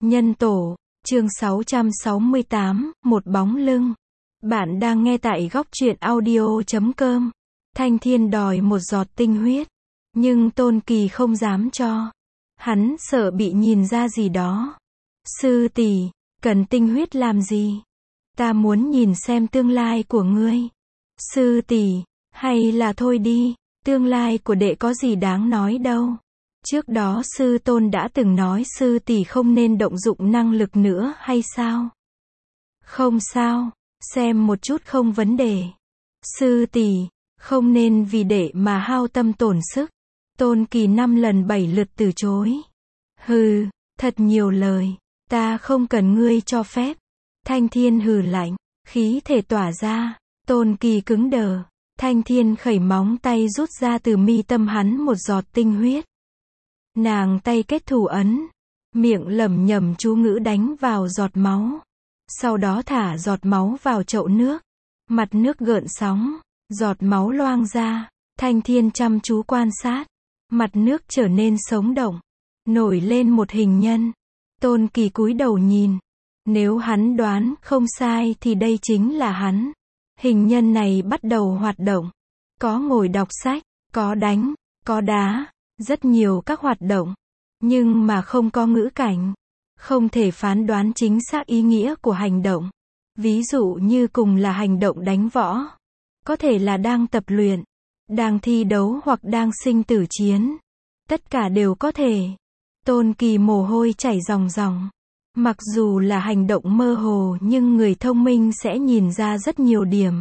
Nhân tổ, chương 668, một bóng lưng. Bạn đang nghe tại góc truyện audio.com. Thanh Thiên đòi một giọt tinh huyết, nhưng Tôn Kỳ không dám cho. Hắn sợ bị nhìn ra gì đó. Sư tỷ, cần tinh huyết làm gì? Ta muốn nhìn xem tương lai của ngươi. Sư tỷ, hay là thôi đi, tương lai của đệ có gì đáng nói đâu. Trước đó sư tôn đã từng nói sư tỷ không nên động dụng năng lực nữa hay sao? Không sao, xem một chút không vấn đề. Sư tỷ, không nên vì đệ mà hao tâm tổn sức. Tôn Kỳ 5 lần 7 lượt từ chối. Hừ, thật nhiều lời, ta không cần ngươi cho phép. Thanh Thiên hừ lạnh, khí thể tỏa ra, Tôn Kỳ cứng đờ. Thanh Thiên khẩy móng tay rút ra từ mi tâm hắn một giọt tinh huyết. Nàng tay kết thủ ấn, miệng lẩm nhẩm chú ngữ đánh vào giọt máu. Sau đó thả giọt máu vào chậu nước. Mặt nước gợn sóng, giọt máu loang ra. Thanh Thiên chăm chú quan sát. Mặt nước trở nên sống động, nổi lên một hình nhân. Tôn Kỳ cúi đầu nhìn. Nếu hắn đoán không sai thì đây chính là hắn. Hình nhân này bắt đầu hoạt động. Có ngồi đọc sách, có đánh, có đá, rất nhiều các hoạt động. Nhưng mà không có ngữ cảnh. Không thể phán đoán chính xác ý nghĩa của hành động. Ví dụ như cùng là hành động đánh võ. Có thể là đang tập luyện, đang thi đấu hoặc đang sinh tử chiến. Tất cả đều có thể. Tôn Kỳ mồ hôi chảy ròng ròng. Mặc dù là hành động mơ hồ nhưng người thông minh sẽ nhìn ra rất nhiều điểm.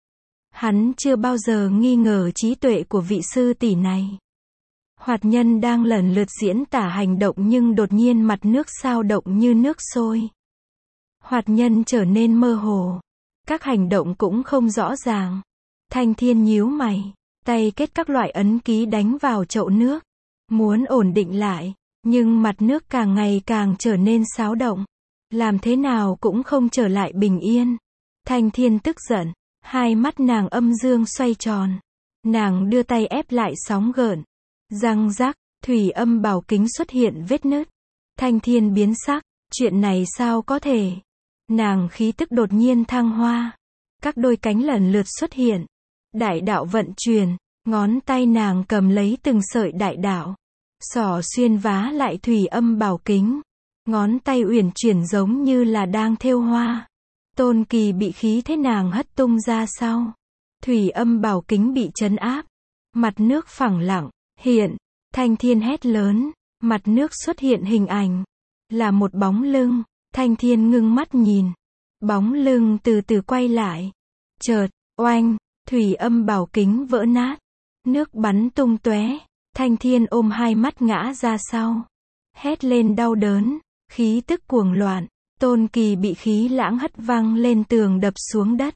Hắn chưa bao giờ nghi ngờ trí tuệ của vị sư tỷ này. Hoạt nhân đang lần lượt diễn tả hành động nhưng đột nhiên mặt nước xao động như nước sôi. Hoạt nhân trở nên mơ hồ. Các hành động cũng không rõ ràng. Thanh Thiên nhíu mày, tay kết các loại ấn ký đánh vào chậu nước. Muốn ổn định lại, nhưng mặt nước càng ngày càng trở nên xáo động. Làm thế nào cũng không trở lại bình yên. Thanh Thiên tức giận, hai mắt nàng âm dương xoay tròn. Nàng đưa tay ép lại sóng gợn. Răng rắc, thủy âm bảo kính xuất hiện vết nứt. Thanh Thiên biến sắc, chuyện này sao có thể? Nàng khí tức đột nhiên thăng hoa. Các đôi cánh lần lượt xuất hiện. Đại đạo vận chuyển, ngón tay nàng cầm lấy từng sợi đại đạo. Xỏ xuyên vá lại thủy âm bảo kính. Ngón tay uyển chuyển giống như là đang thêu hoa. Tôn Kỳ bị khí thế nàng hất tung ra sau. Thủy âm bảo kính bị trấn áp. Mặt nước phẳng lặng, hiện. Thanh Thiên hét lớn. Mặt nước xuất hiện hình ảnh. Là một bóng lưng. Thanh Thiên ngưng mắt nhìn. Bóng lưng từ từ quay lại. Chợt, oanh, thủy âm bảo kính vỡ nát. Nước bắn tung tóe. Thanh Thiên ôm hai mắt ngã ra sau. Hét lên đau đớn. Khí tức cuồng loạn. Tôn Kỳ bị khí lãng hất văng lên tường đập xuống đất.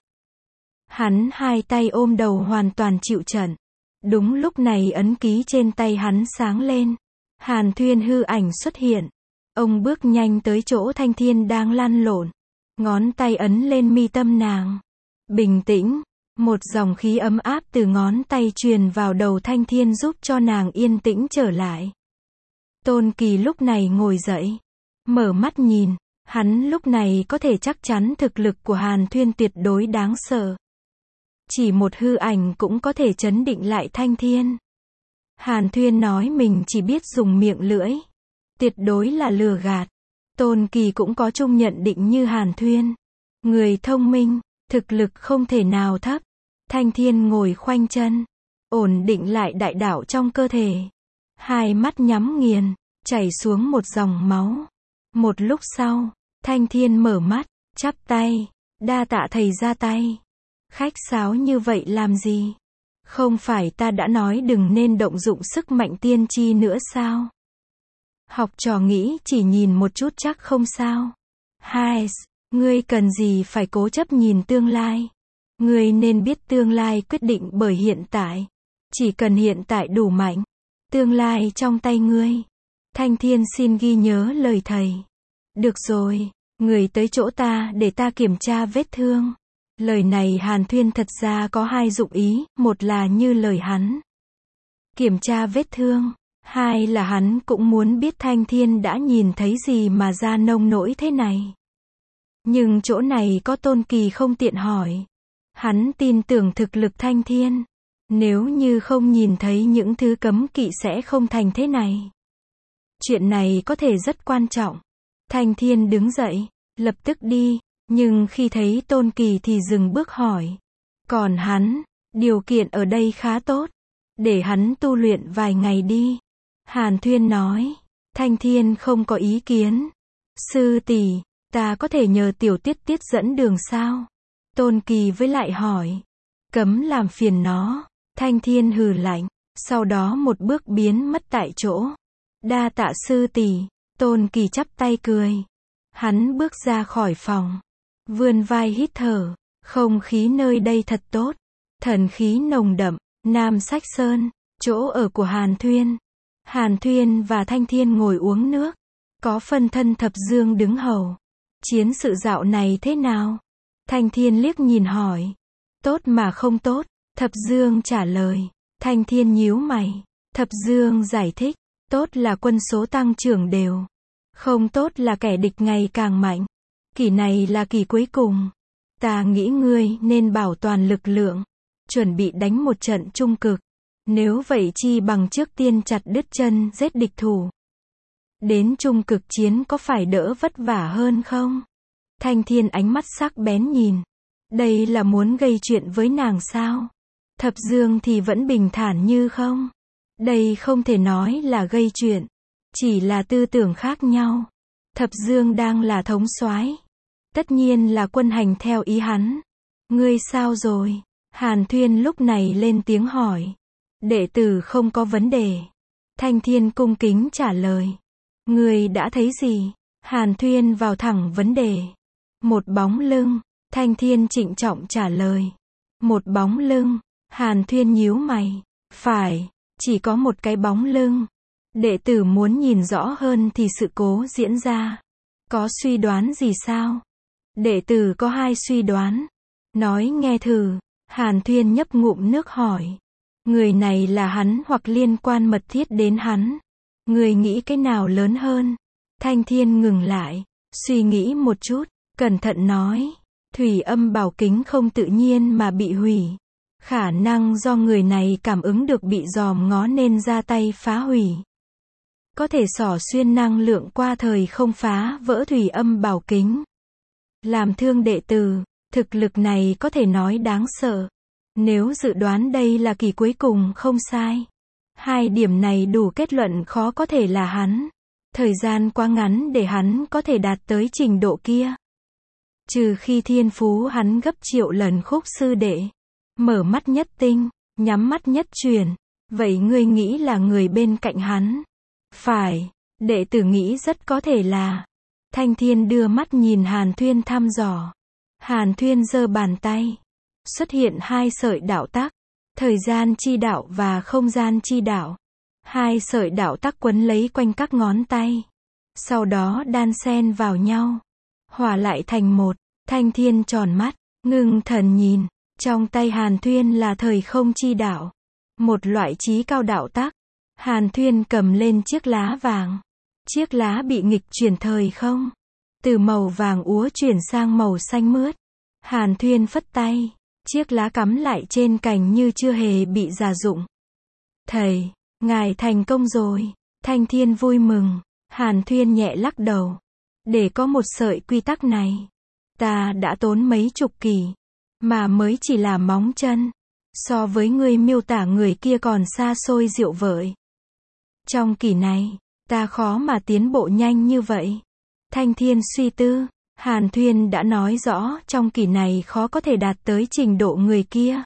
Hắn hai tay ôm đầu hoàn toàn chịu trận. Đúng lúc này ấn ký trên tay hắn sáng lên. Hàn Thuyên hư ảnh xuất hiện. Ông bước nhanh tới chỗ Thanh Thiên đang lăn lộn. Ngón tay ấn lên mi tâm nàng. Bình tĩnh. Một dòng khí ấm áp từ ngón tay truyền vào đầu Thanh Thiên giúp cho nàng yên tĩnh trở lại. Tôn Kỳ lúc này ngồi dậy. Mở mắt nhìn. Hắn lúc này có thể chắc chắn thực lực của Hàn Thuyên tuyệt đối đáng sợ. Chỉ một hư ảnh cũng có thể chấn định lại Thanh Thiên. Hàn Thuyên nói mình chỉ biết dùng miệng lưỡi. Tuyệt đối là lừa gạt. Tôn Kỳ cũng có chung nhận định như Hàn Thuyên. Người thông minh, thực lực không thể nào thấp. Thanh Thiên ngồi khoanh chân, ổn định lại đại đạo trong cơ thể. Hai mắt nhắm nghiền, chảy xuống một dòng máu. Một lúc sau, Thanh Thiên mở mắt, chắp tay, đa tạ thầy ra tay. Khách sáo như vậy làm gì? Không phải ta đã nói đừng nên động dụng sức mạnh tiên tri nữa sao? Học trò nghĩ chỉ nhìn một chút chắc không sao. Hai, ngươi cần gì phải cố chấp nhìn tương lai? Ngươi nên biết tương lai quyết định bởi hiện tại. Chỉ cần hiện tại đủ mạnh, tương lai trong tay ngươi. Thanh Thiên xin ghi nhớ lời thầy. Được rồi, người tới chỗ ta để ta kiểm tra vết thương. Lời này Hàn Thuyên thật ra có hai dụng ý, một là như lời hắn. Kiểm tra vết thương. Hai là hắn cũng muốn biết Thanh Thiên đã nhìn thấy gì mà ra nông nỗi thế này. Nhưng chỗ này có Tôn Kỳ không tiện hỏi. Hắn tin tưởng thực lực Thanh Thiên. Nếu như không nhìn thấy những thứ cấm kỵ sẽ không thành thế này. Chuyện này có thể rất quan trọng. Thanh Thiên đứng dậy, lập tức đi, nhưng khi thấy Tôn Kỳ thì dừng bước hỏi. Còn hắn, điều kiện ở đây khá tốt. Để hắn tu luyện vài ngày đi. Hàn Thuyên nói. Thanh Thiên không có ý kiến. Sư tỷ, ta có thể nhờ Tiểu Tiết Tiết dẫn đường sao? Tôn Kỳ với lại hỏi. Cấm làm phiền nó. Thanh Thiên hừ lạnh, sau đó một bước biến mất tại chỗ. Đa tạ sư tỷ. Tôn Kỳ chắp tay cười. Hắn bước ra khỏi phòng, vươn vai hít thở. Không khí nơi đây thật tốt. Thần khí nồng đậm. Nam Sách Sơn, chỗ ở của Hàn Thuyên. Hàn Thuyên và Thanh Thiên ngồi uống nước. Có phân thân Thập Dương đứng hầu. Chiến sự dạo này thế nào? Thanh Thiên liếc nhìn hỏi. Tốt mà không tốt. Thập Dương trả lời. Thanh Thiên nhíu mày. Thập Dương giải thích. Tốt là quân số tăng trưởng đều. Không tốt là kẻ địch ngày càng mạnh. Kỳ này là kỳ cuối cùng. Ta nghĩ ngươi nên bảo toàn lực lượng. Chuẩn bị đánh một trận trung cực. Nếu vậy chi bằng trước tiên chặt đứt chân giết địch thủ. Đến trung cực chiến có phải đỡ vất vả hơn không? Thanh Thiên ánh mắt sắc bén nhìn. Đây là muốn gây chuyện với nàng sao? Thập Dương thì vẫn bình thản như không? Đây không thể nói là gây chuyện. Chỉ là tư tưởng khác nhau. Thập Dương đang là thống soái. Tất nhiên là quân hành theo ý hắn. Ngươi sao rồi? Hàn Thuyên lúc này lên tiếng hỏi. Đệ tử không có vấn đề. Thanh Thiên cung kính trả lời. Ngươi đã thấy gì? Hàn Thuyên vào thẳng vấn đề. Một bóng lưng. Thanh Thiên trịnh trọng trả lời. Một bóng lưng. Hàn Thuyên nhíu mày. Phải, chỉ có một cái bóng lưng. Đệ tử muốn nhìn rõ hơn thì sự cố diễn ra. Có suy đoán gì sao? Đệ tử có hai suy đoán. Nói nghe thử. Hàn Thuyên nhấp ngụm nước hỏi. Người này là hắn hoặc liên quan mật thiết đến hắn. Người nghĩ cái nào lớn hơn? Thanh Thiên ngừng lại, suy nghĩ một chút, cẩn thận nói. Thủy Âm Bảo Kính không tự nhiên mà bị hủy. Khả năng do người này cảm ứng được bị dòm ngó nên ra tay phá hủy. Có thể xỏ xuyên năng lượng qua thời không phá vỡ Thủy Âm Bảo Kính. Làm thương đệ tử, thực lực này có thể nói đáng sợ. Nếu dự đoán đây là kỳ cuối cùng không sai. Hai điểm này đủ kết luận khó có thể là hắn. Thời gian quá ngắn để hắn có thể đạt tới trình độ kia. Trừ khi thiên phú hắn gấp triệu lần Khúc sư đệ. Mở mắt nhất tinh, nhắm mắt nhất truyền. Vậy ngươi nghĩ là người bên cạnh hắn? Phải, đệ tử nghĩ rất có thể là. Thanh Thiên đưa mắt nhìn Hàn Thuyên thăm dò. Hàn Thuyên giơ bàn tay. Xuất hiện hai sợi đạo tắc. Thời gian chi đạo và không gian chi đạo. Hai sợi đạo tắc quấn lấy quanh các ngón tay. Sau đó đan xen vào nhau. Hòa lại thành một. Thanh Thiên tròn mắt, ngưng thần nhìn. Trong tay Hàn Thuyên là thời không chi đạo. Một loại trí cao đạo tắc. Hàn Thuyên cầm lên chiếc lá vàng. Chiếc lá bị nghịch chuyển thời không. Từ màu vàng úa chuyển sang màu xanh mướt. Hàn Thuyên phất tay. Chiếc lá cắm lại trên cành như chưa hề bị rà rụng. Thầy, ngài thành công rồi. Thanh Thiên vui mừng. Hàn Thuyên nhẹ lắc đầu. Để có một sợi quy tắc này, ta đã tốn mấy chục kỳ. Mà mới chỉ là móng chân. So với ngươi miêu tả người kia còn xa xôi diệu vời. Trong kỳ này, ta khó mà tiến bộ nhanh như vậy. Thanh Thiên suy tư. Hàn Thuyên đã nói rõ trong kỳ này khó có thể đạt tới trình độ người kia.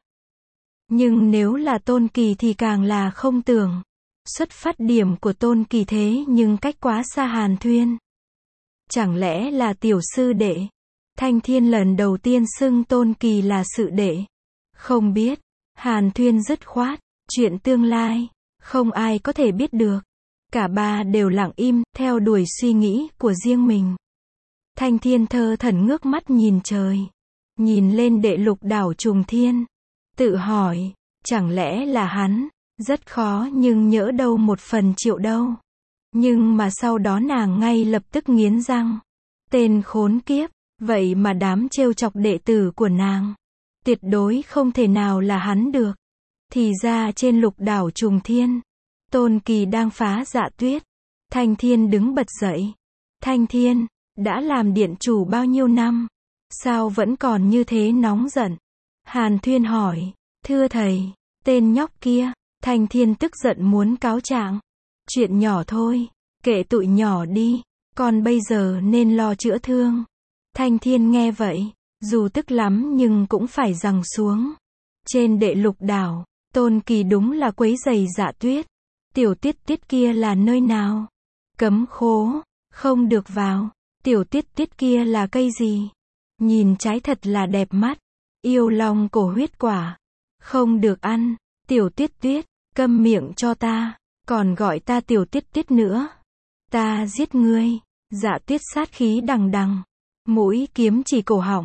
Nhưng nếu là Tôn Kỳ thì càng là không tưởng. Xuất phát điểm của Tôn Kỳ thế nhưng cách quá xa Hàn Thuyên. Chẳng lẽ là tiểu sư đệ? Thanh Thiên lần đầu tiên xưng Tôn Kỳ là sự đệ. Không biết. Hàn Thuyên dứt khoát. Chuyện tương lai, không ai có thể biết được. Cả ba đều lặng im, theo đuổi suy nghĩ của riêng mình. Thanh Thiên thơ thẩn ngước mắt nhìn trời. Nhìn lên đệ lục đảo trùng thiên. Tự hỏi, chẳng lẽ là hắn? Rất khó nhưng nhỡ đâu 1/1000 đâu. Nhưng mà sau đó nàng ngay lập tức nghiến răng. Tên khốn kiếp, vậy mà dám trêu chọc đệ tử của nàng. Tuyệt đối không thể nào là hắn được. Thì ra trên lục đảo Trùng Thiên, Tôn Kỳ đang phá Dạ Tuyết. Thanh Thiên đứng bật dậy. Thanh Thiên, đã làm điện chủ bao nhiêu năm? Sao vẫn còn như thế nóng giận? Hàn Thuyên hỏi. Thưa thầy, tên nhóc kia. Thanh Thiên tức giận muốn cáo trạng. Chuyện nhỏ thôi, kệ tụi nhỏ đi, con bây giờ nên lo chữa thương. Thanh Thiên nghe vậy, dù tức lắm nhưng cũng phải giằng xuống. Trên đệ lục đảo, Tôn Kỳ đúng là quấy rầy Dạ Tuyết. Tiểu Tiết Tiết kia là nơi nào? Cấm khố, không được vào. Tiểu Tiết Tiết kia là cây gì? Nhìn trái thật là đẹp mắt. Yêu long cổ huyết quả. Không được ăn. Tiểu Tiết Tiết, câm miệng cho ta. Còn gọi ta Tiểu Tiết Tiết nữa. Ta giết ngươi. Dạ Tuyết sát khí đằng đằng. Mũi kiếm chỉ cổ họng.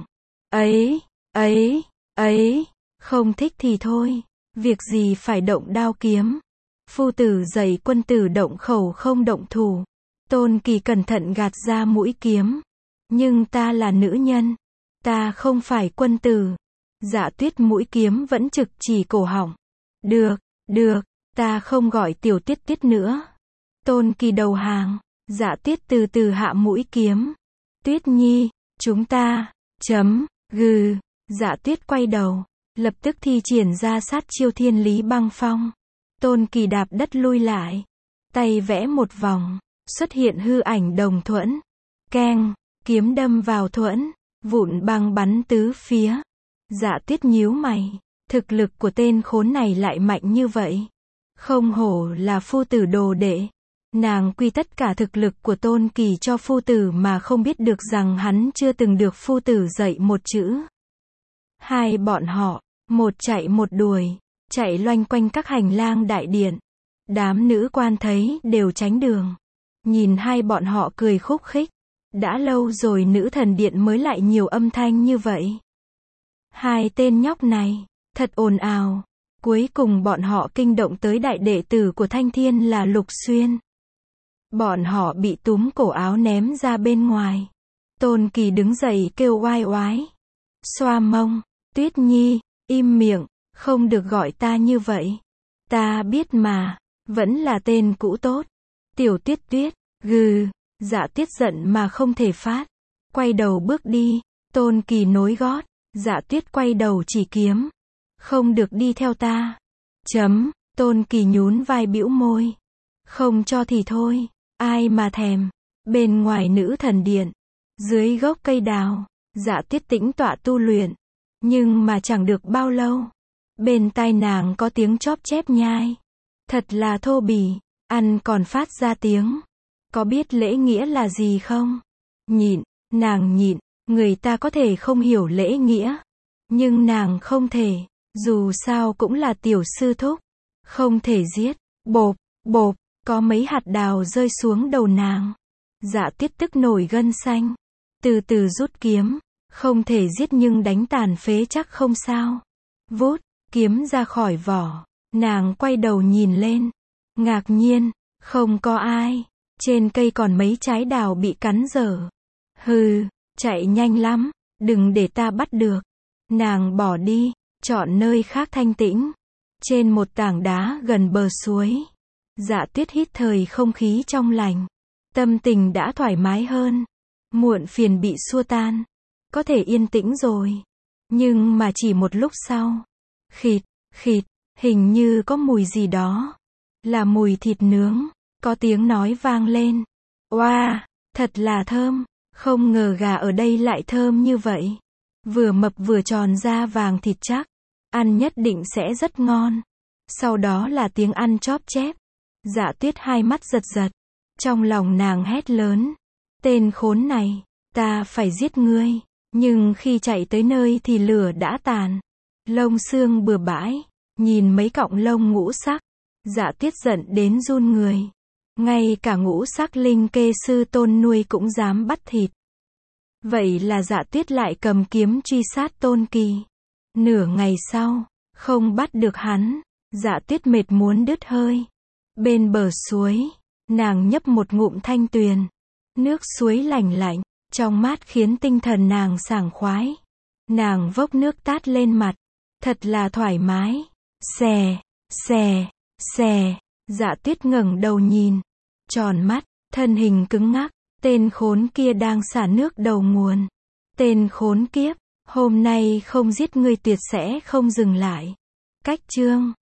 Ấy, không thích thì thôi. Việc gì phải động đao kiếm. Phu tử dạy quân tử động khẩu không động thủ. Tôn Kỳ cẩn thận gạt ra mũi kiếm. Nhưng ta là nữ nhân. Ta không phải quân tử. Dạ Tuyết mũi kiếm vẫn trực chỉ cổ họng. Được, ta không gọi Tiểu Tiết Tiết nữa. Tôn Kỳ đầu hàng. Dạ Tuyết từ từ hạ mũi kiếm. Tuyết Nhi, chúng ta, gừ. Dạ Tuyết quay đầu, lập tức thi triển ra sát chiêu Thiên Lý Băng Phong. Tôn Kỳ đạp đất lui lại, tay vẽ một vòng, xuất hiện hư ảnh đồng thuẫn. Keng, kiếm đâm vào thuẫn, vụn băng bắn tứ phía. Dạ Tuyết nhíu mày, thực lực của tên khốn này lại mạnh như vậy. Không hổ là phu tử đồ đệ. Nàng quy tất cả thực lực của Tôn Kỳ cho phu tử mà không biết được rằng hắn chưa từng được phu tử dạy một chữ. Hai bọn họ, một chạy một đuổi, chạy loanh quanh các hành lang đại điện. Đám nữ quan thấy đều tránh đường. Nhìn hai bọn họ cười khúc khích. Đã lâu rồi nữ thần điện mới lại nhiều âm thanh như vậy. Hai tên nhóc này, thật ồn ào. Cuối cùng bọn họ kinh động tới đại đệ tử của Thanh Thiên là Lục Xuyên. Bọn họ bị túm cổ áo ném ra bên ngoài. Tôn Kỳ đứng dậy kêu oai oái. Xoa mông. Tuyết Nhi, im miệng, không được gọi ta như vậy. Ta biết mà, vẫn là tên cũ tốt. Tiểu Tuyết Tuyết, gừ. Dạ Tuyết giận mà không thể phát. Quay đầu bước đi. Tôn Kỳ nối gót. Dạ Tuyết quay đầu chỉ kiếm. Không được đi theo ta. Tôn Kỳ nhún vai bĩu môi. Không cho thì thôi. Ai mà thèm. Bên ngoài nữ thần điện, dưới gốc cây đào, Dạ Tuyết tĩnh tọa tu luyện. Nhưng mà chẳng được bao lâu, bên tai nàng có tiếng chóp chép nhai. Thật là thô bỉ, ăn còn phát ra tiếng. Có biết lễ nghĩa là gì không? Nhịn, nàng nhịn, người ta có thể không hiểu lễ nghĩa. Nhưng nàng không thể, dù sao cũng là tiểu sư thúc. Không thể giết, bộp, có mấy hạt đào rơi xuống đầu nàng. Dạ Tuyết tức nổi gân xanh. Từ từ rút kiếm. Không thể giết nhưng đánh tàn phế chắc không sao. Vút, kiếm ra khỏi vỏ. Nàng quay đầu nhìn lên. Ngạc nhiên, không có ai. Trên cây còn mấy trái đào bị cắn dở. Hừ, chạy nhanh lắm, đừng để ta bắt được. Nàng bỏ đi, chọn nơi khác thanh tĩnh. Trên một tảng đá gần bờ suối. Dạ Tuyết hít thời không khí trong lành. Tâm tình đã thoải mái hơn. Muộn phiền bị xua tan. Có thể yên tĩnh rồi. Nhưng mà chỉ một lúc sau. Khịt, hình như có mùi gì đó. Là mùi thịt nướng. Có tiếng nói vang lên. Oa, thật là thơm. Không ngờ gà ở đây lại thơm như vậy. Vừa mập vừa tròn da vàng thịt chắc. Ăn nhất định sẽ rất ngon. Sau đó là tiếng ăn chóp chép. Dạ Tuyết hai mắt giật giật. Trong lòng nàng hét lớn. Tên khốn này, ta phải giết ngươi. Nhưng khi chạy tới nơi thì lửa đã tàn. Lông xương bừa bãi. Nhìn mấy cọng lông ngũ sắc. Dạ Tuyết giận đến run người. Ngay cả ngũ sắc linh kê sư tôn nuôi cũng dám bắt thịt. Vậy là Dạ Tuyết lại cầm kiếm truy sát Tôn Kỳ. Nửa ngày sau, không bắt được hắn. Dạ Tuyết mệt muốn đứt hơi. Bên bờ suối, nàng nhấp một ngụm thanh tuyền. Nước suối lành lạnh, trong mát khiến tinh thần nàng sảng khoái. Nàng vốc nước tát lên mặt, thật là thoải mái. Xè, xè, xè, Dạ Tuyết ngẩng đầu nhìn, tròn mắt, thân hình cứng ngắc, tên khốn kia đang xả nước đầu nguồn. Tên khốn kiếp, hôm nay không giết ngươi tuyệt sẽ không dừng lại. Cách chương